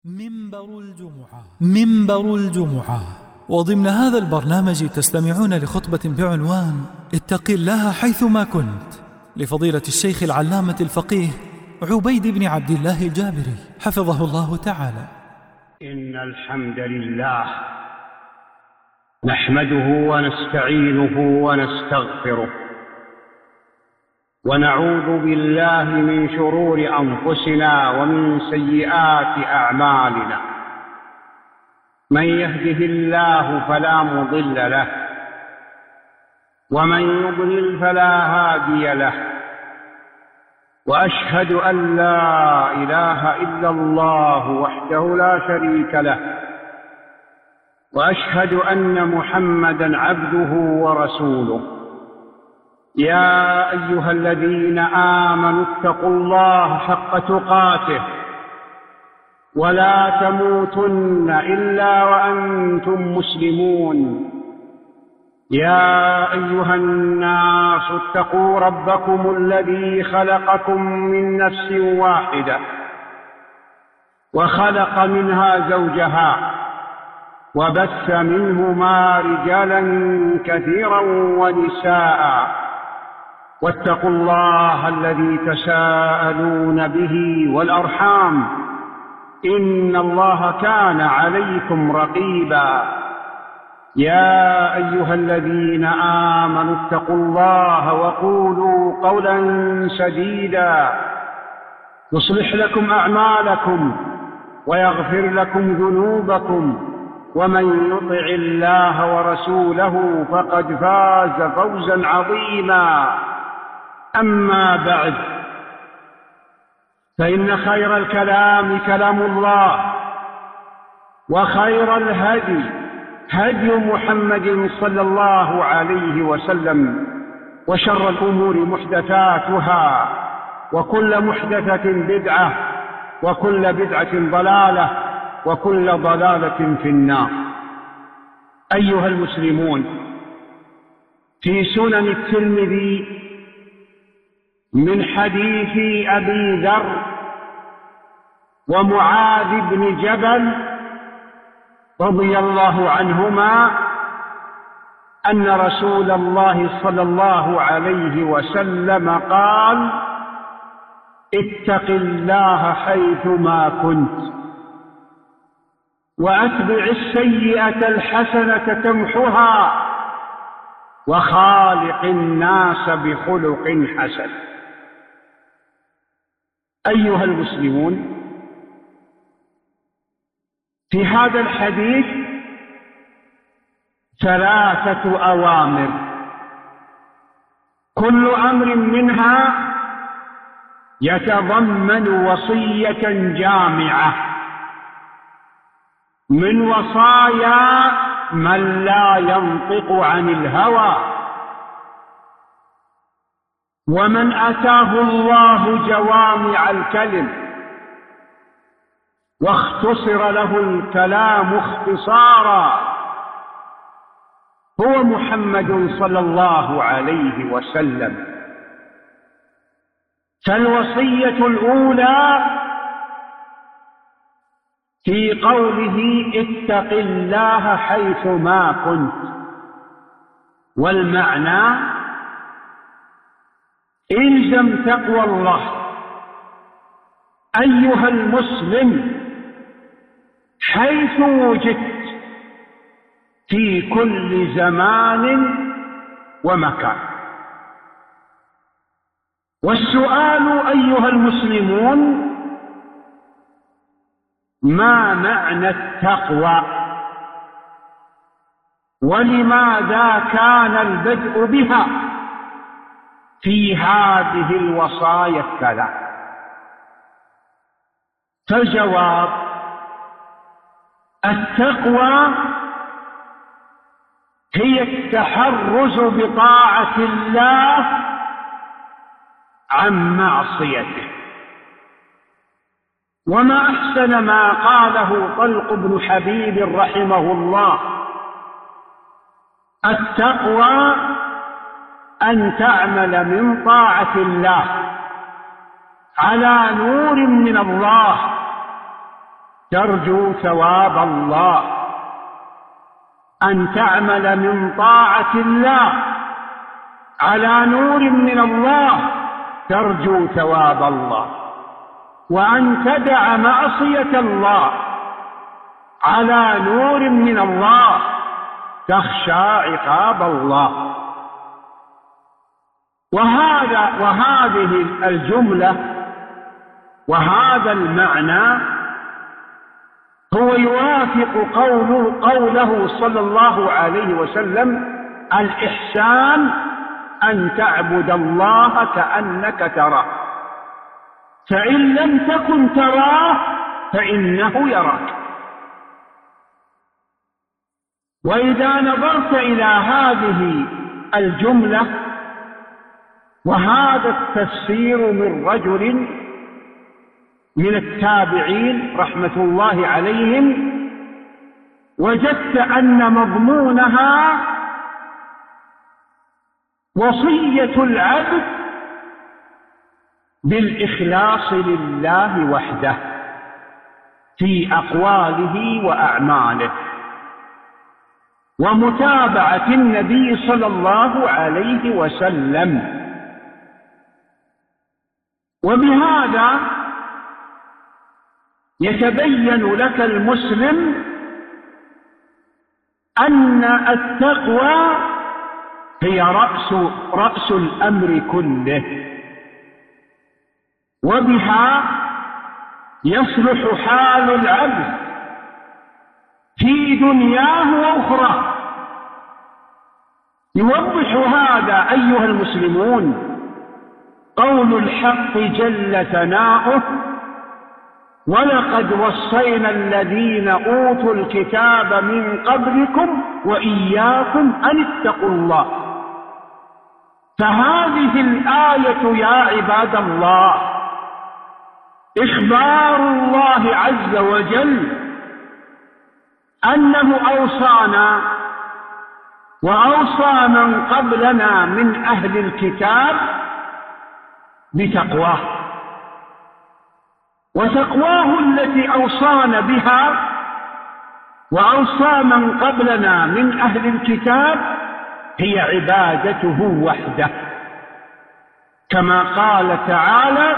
منبر الجمعة. وضمن هذا البرنامج تستمعون لخطبة بعنوان اتق الله حيثما كنت لفضيلة الشيخ العلامة الفقيه عبيد بن عبد الله الجابري حفظه الله تعالى. إن الحمد لله نحمده ونستعينه ونستغفره ونعوذ بالله من شرور أنفسنا ومن سيئات أعمالنا. من يهده الله فلا مضل له ومن يضلل فلا هادي له، وأشهد أن لا إله إلا الله وحده لا شريك له، وأشهد أن محمدًا عبده ورسوله. يا أيها الذين آمنوا اتقوا الله حق تقاته ولا تموتن إلا وأنتم مسلمون. يا أيها الناس اتقوا ربكم الذي خلقكم من نفس واحدة وخلق منها زوجها وبث منهما رجالا كثيرا ونساء، واتقوا الله الذي تساءلون به والأرحام إن الله كان عليكم رقيبا. يا أيها الذين آمنوا اتقوا الله وقولوا قولا سديدا يصلح لكم أعمالكم ويغفر لكم ذنوبكم، ومن يطع الله ورسوله فقد فاز فوزا عظيما. أما بعد، فإن خير الكلام كلام الله، وخير الهدي هدي محمد صلى الله عليه وسلم، وشر الأمور محدثاتها، وكل محدثة بدعة، وكل بدعة ضلالة، وكل ضلالة في النار. أيها المسلمون، في سنن الترمذي من حديث أبي ذر ومعاذ بن جبل رضي الله عنهما أن رسول الله صلى الله عليه وسلم قال: اتق الله حيثما كنت وأتبع السيئة الحسنة تمحها وخالق الناس بخلق حسن. أيها المسلمون، في هذا الحديث ثلاثة أوامر، كل أمر منها يتضمن وصية جامعة من وصايا من لا ينطق عن الهوى، ومن أتاه الله جوامع الكلم واختصر له الكلام اختصارا هو محمد صلى الله عليه وسلم. فالوصية الأولى في قوله اتق الله حيثما كنت، والمعنى إلزم تقوى الله أيها المسلم حيث وجدت في كل زمان ومكان. والسؤال أيها المسلمون: ما معنى التقوى؟ ولماذا كان البدء بها في هذه الوصايا الثلاث؟ فالجواب: التقوى هي التحرز بطاعة الله عن معصيته. وما أحسن ما قاله طلق بن حبيب رحمه الله: التقوى أن تعمل من طاعة الله على نور من الله ترجو ثواب الله، أن تعمل من طاعة الله على نور من الله ترجو ثواب الله، وأن تدع معصية الله على نور من الله تخشى عقاب الله. وهذه الجملة وهذا المعنى هو يوافق قوله صلى الله عليه وسلم: الإحسان أن تعبد الله كأنك تراه، فإن لم تكن تراه فإنه يراك. وإذا نظرت إلى هذه الجملة وهذا التفسير من رجل من التابعين رحمة الله عليهم، وجدت أن مضمونها وصية العبد بالإخلاص لله وحده في أقواله وأعماله، ومتابعة النبي صلى الله عليه وسلم. وبهذا يتبين لك المسلم أن التقوى هي رأس الأمر كله، وبها يصلح حال العبد في دنياه وأخرى. يوضح هذا أيها المسلمون قول الحق جل ثناؤه: ولقد وصينا الذين أوتوا الكتاب من قبلكم وإياكم أن اتقوا الله. فهذه الآية يا عباد الله إخبار الله عز وجل أنه أوصانا وأوصى من قبلنا من أهل الكتاب بتقواه، وتقواه التي أوصانا بها وأوصى من قبلنا من أهل الكتاب هي عبادته وحده، كما قال تعالى: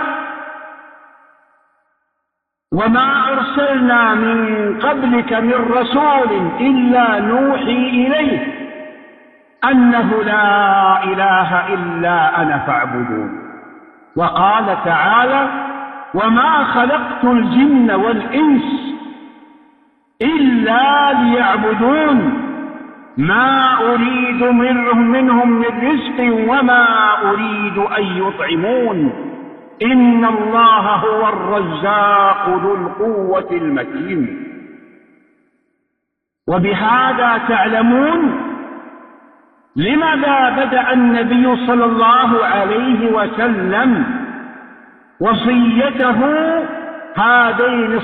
وما أرسلنا من قبلك من رسول إلا نوحي إليه أنه لا إله إلا أنا فاعبدون. وقال تعالى: وما خلقت الجن والإنس إلا ليعبدون ما أريد منهم من رزق وما أريد أن يطعمون إن الله هو الرزاق ذو القوة المتين. وبهذا تعلمون لماذا بدأ النبي صلى الله عليه وسلم وصيته هذين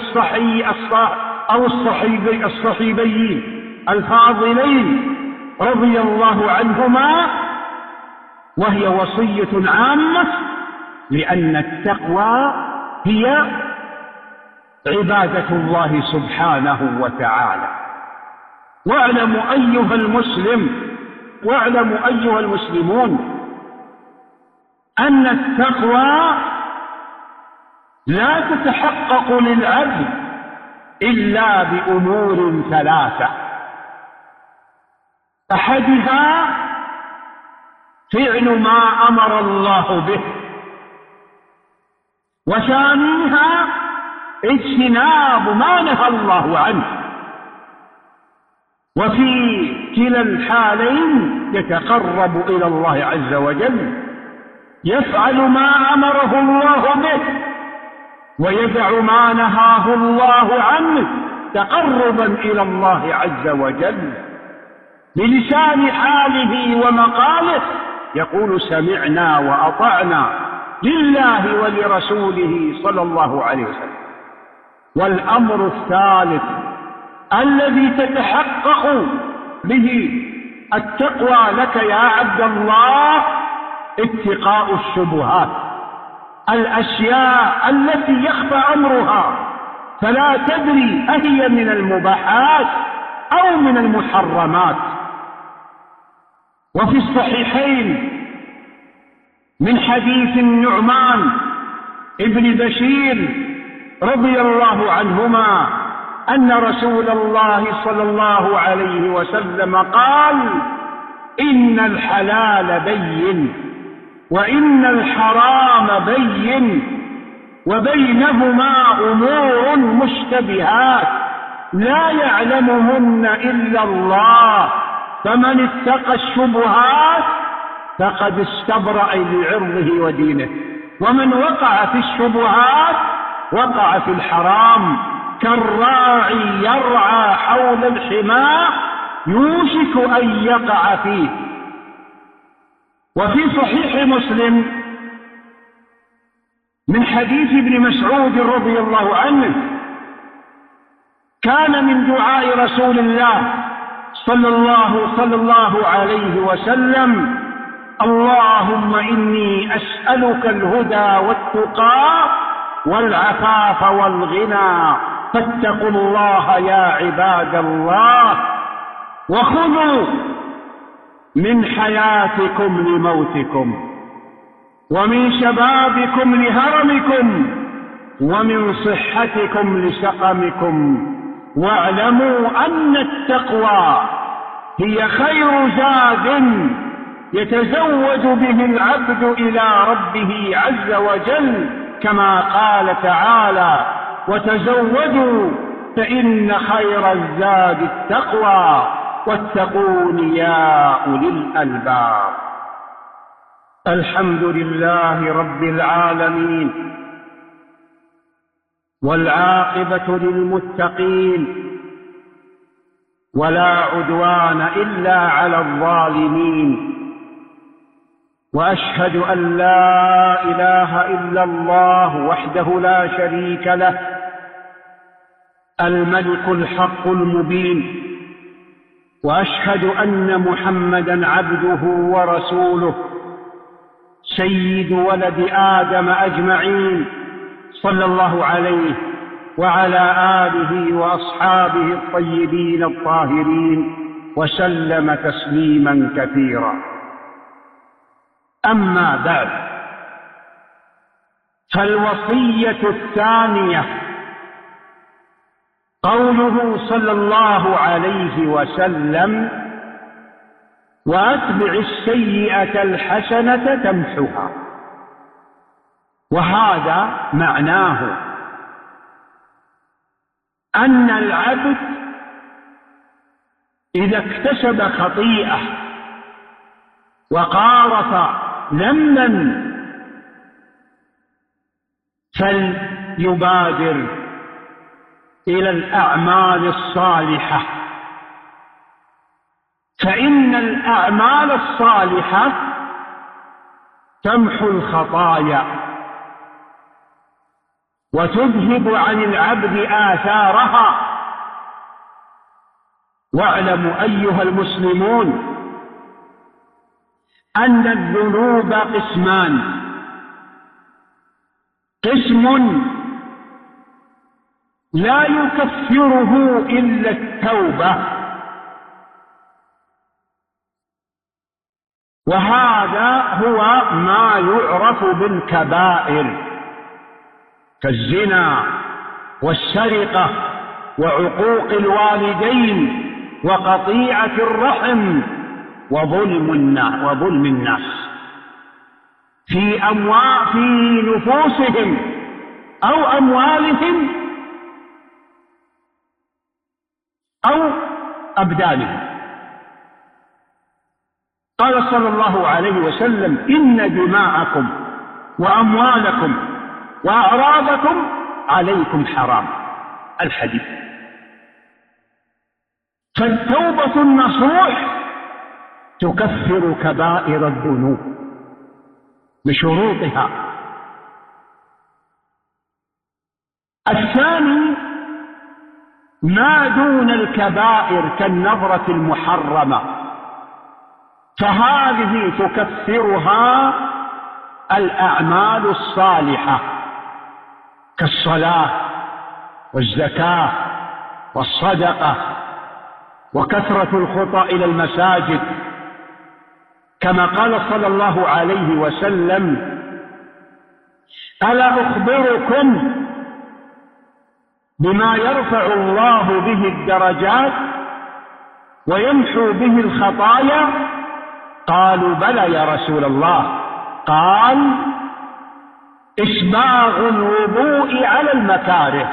الصحيبيين الفاضلين رضي الله عنهما، وهي وصية عامة، لأن التقوى هي عبادة الله سبحانه وتعالى. واعلموا أيها المسلمون أن التقوى لا تتحقق للعبد إلا بأمور ثلاثة: أحدها فعل ما أمر الله به، وثانيها اجتناب ما نهى الله عنه. وفي كلا الحالين يتقرب إلى الله عز وجل، يفعل ما أمره الله به ويدع ما نهاه الله عنه تقربا إلى الله عز وجل. بلسان حاله ومقاله يقول: سمعنا وأطعنا لله ولرسوله صلى الله عليه وسلم. والأمر الثالث الذي تتحقق به التقوى لك يا عبد الله اتقاء الشبهات، الأشياء التي يخفى أمرها فلا تدري أهي من المباحات أو من المحرمات. وفي الصحيحين من حديث النعمان ابن بشير رضي الله عنهما أن رسول الله صلى الله عليه وسلم قال: إن الحلال بين وإن الحرام بين وبينهما أمور مشتبهات لا يعلمهن إلا الله، فمن اتقى الشبهات فقد استبرأ لعرضه ودينه، ومن وقع في الشبهات وقع في الحرام، كالراعي يرعى حول الحمى يوشك أن يقع فيه. وفي صحيح مسلم من حديث ابن مسعود رضي الله عنه: كان من دعاء رسول الله صلى الله عليه وسلم: اللهم إني أسألك الهدى والتقى والعفاف والغنى، فاتقوا الله يا عباد الله، وخذوا من حياتكم لموتكم، ومن شبابكم لهرمكم، ومن صحتكم لسقمكم، واعلموا أن التقوى هي خير زاد يتزود به العبد إلى ربه عز وجل، كما قال تعالى: وتزودوا فإن خير الزاد التقوى واتقون يا أولي الألباب. الحمد لله رب العالمين، والعاقبة للمتقين، ولا عدوان إلا على الظالمين، وأشهد أن لا إله إلا الله وحده لا شريك له، الملك الحق المبين، وأشهد أن محمدًا عبده ورسوله، سيد ولد آدم أجمعين، صلى الله عليه وعلى آله وأصحابه الطيبين الطاهرين، وسلم تسليمًا كثيرا. أما بعد، فالوصية الثانية قوله صلى الله عليه وسلم: وأتبع السيئة الحسنة تمحها. وهذا معناه أن العبد إذا اكتسب خطيئة وقارف ذنبا فليبادر إلى الأعمال الصالحة، فإن الأعمال الصالحة تمحو الخطايا وتذهب عن العبد آثارها. واعلموا أيها المسلمون أن الذنوب قسمان: قسم لا يكفره إلا التوبة، وهذا هو ما يعرف بالكبائر، كالزنا والسرقة وعقوق الوالدين وقطيعة الرحم وظلم الناس في نفوسهم أو أموالهم أو أبدانهم. قال صلى الله عليه وسلم: إن دماءكم وأموالكم وأعراضكم عليكم حرام. الحديث. فالتوبة النصوح تكفر كبائر الذنوب بشروطها. الثاني ما دون الكبائر كالنظرة المحرمة، فهذه تكفرها الأعمال الصالحة كالصلاة والزكاة والصدقة وكثرة الخطى إلى المساجد، كما قال صلى الله عليه وسلم: ألا أخبركم بما يرفع الله به الدرجات ويمحو به الخطايا؟ قالوا: بلى يا رسول الله. قال: إسباغ الوضوء على المكاره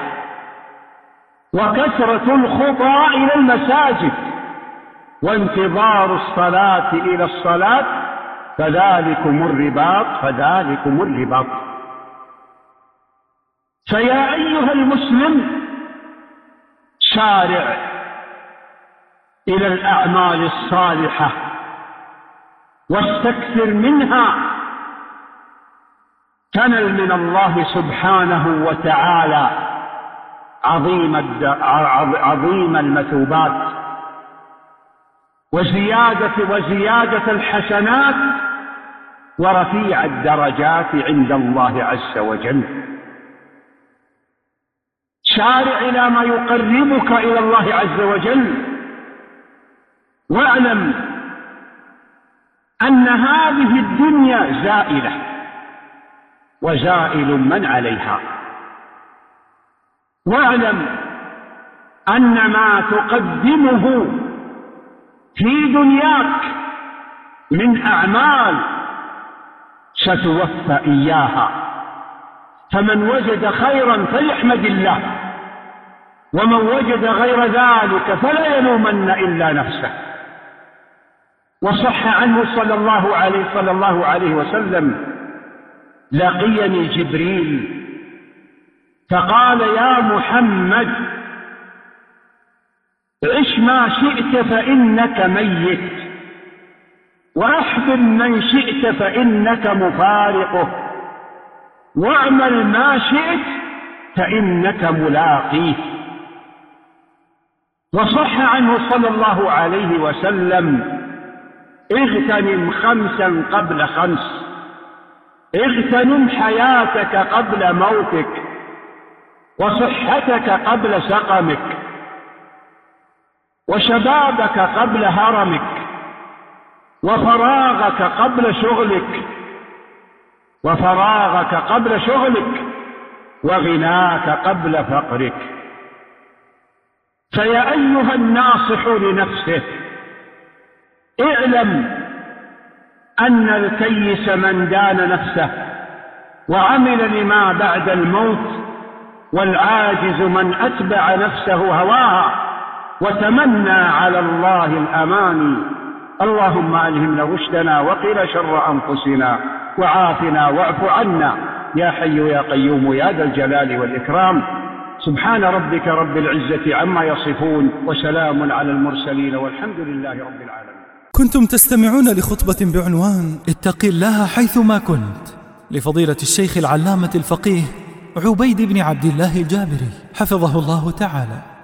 وكثرة الخطى إلى المساجد وانتظار الصلاة إلى الصلاة فذلكم الرباط. فيا أيها المسلم، سارع إلى الأعمال الصالحة واستكثر منها، تنل من الله سبحانه وتعالى عظيم المثوبات وزيادة الحسنات ورفيع الدرجات عند الله عز وجل. سارع إلى ما يقربك إلى الله عز وجل، واعلم أن هذه الدنيا زائلة وزائل من عليها، واعلم أن ما تقدمه في دنياك من أعمال ستوفى إياها، فمن وجد خيرا فليحمد الله، ومن وجد غير ذلك فلا يلومن إلا نفسه. وصح عنه صلى الله عليه وسلم: لقيني جبريل فقال: يا محمد، عش ما شئت فإنك ميت، وأحبب من شئت فإنك مفارقه، واعمل ما شئت فإنك ملاقيه. وصح عنه صلى الله عليه وسلم: اغتنم 5 قبل 5، اغتنم حياتك قبل موتك، وصحتك قبل سقمك، وشبابك قبل هرمك، وفراغك قبل شغلك، وغناك قبل فقرك. فيا أيها الناصح لنفسه، اعلم أن الكيس من دان نفسه وعمل لما بعد الموت، والعاجز من أتبع نفسه هواها وتمنى على الله الأماني. اللهم ألهمنا رشدنا وقنا شر أنفسنا وعافنا واعف عنا يا حي يا قيوم يا ذا الجلال والإكرام. سبحان ربك رب العزة عما يصفون، وسلام على المرسلين، والحمد لله رب العالمين. كنتم تستمعون لخطبة بعنوان اتق الله حيثما كنت لفضيلة الشيخ العلامة الفقيه عبيد بن عبد الله الجابري حفظه الله تعالى.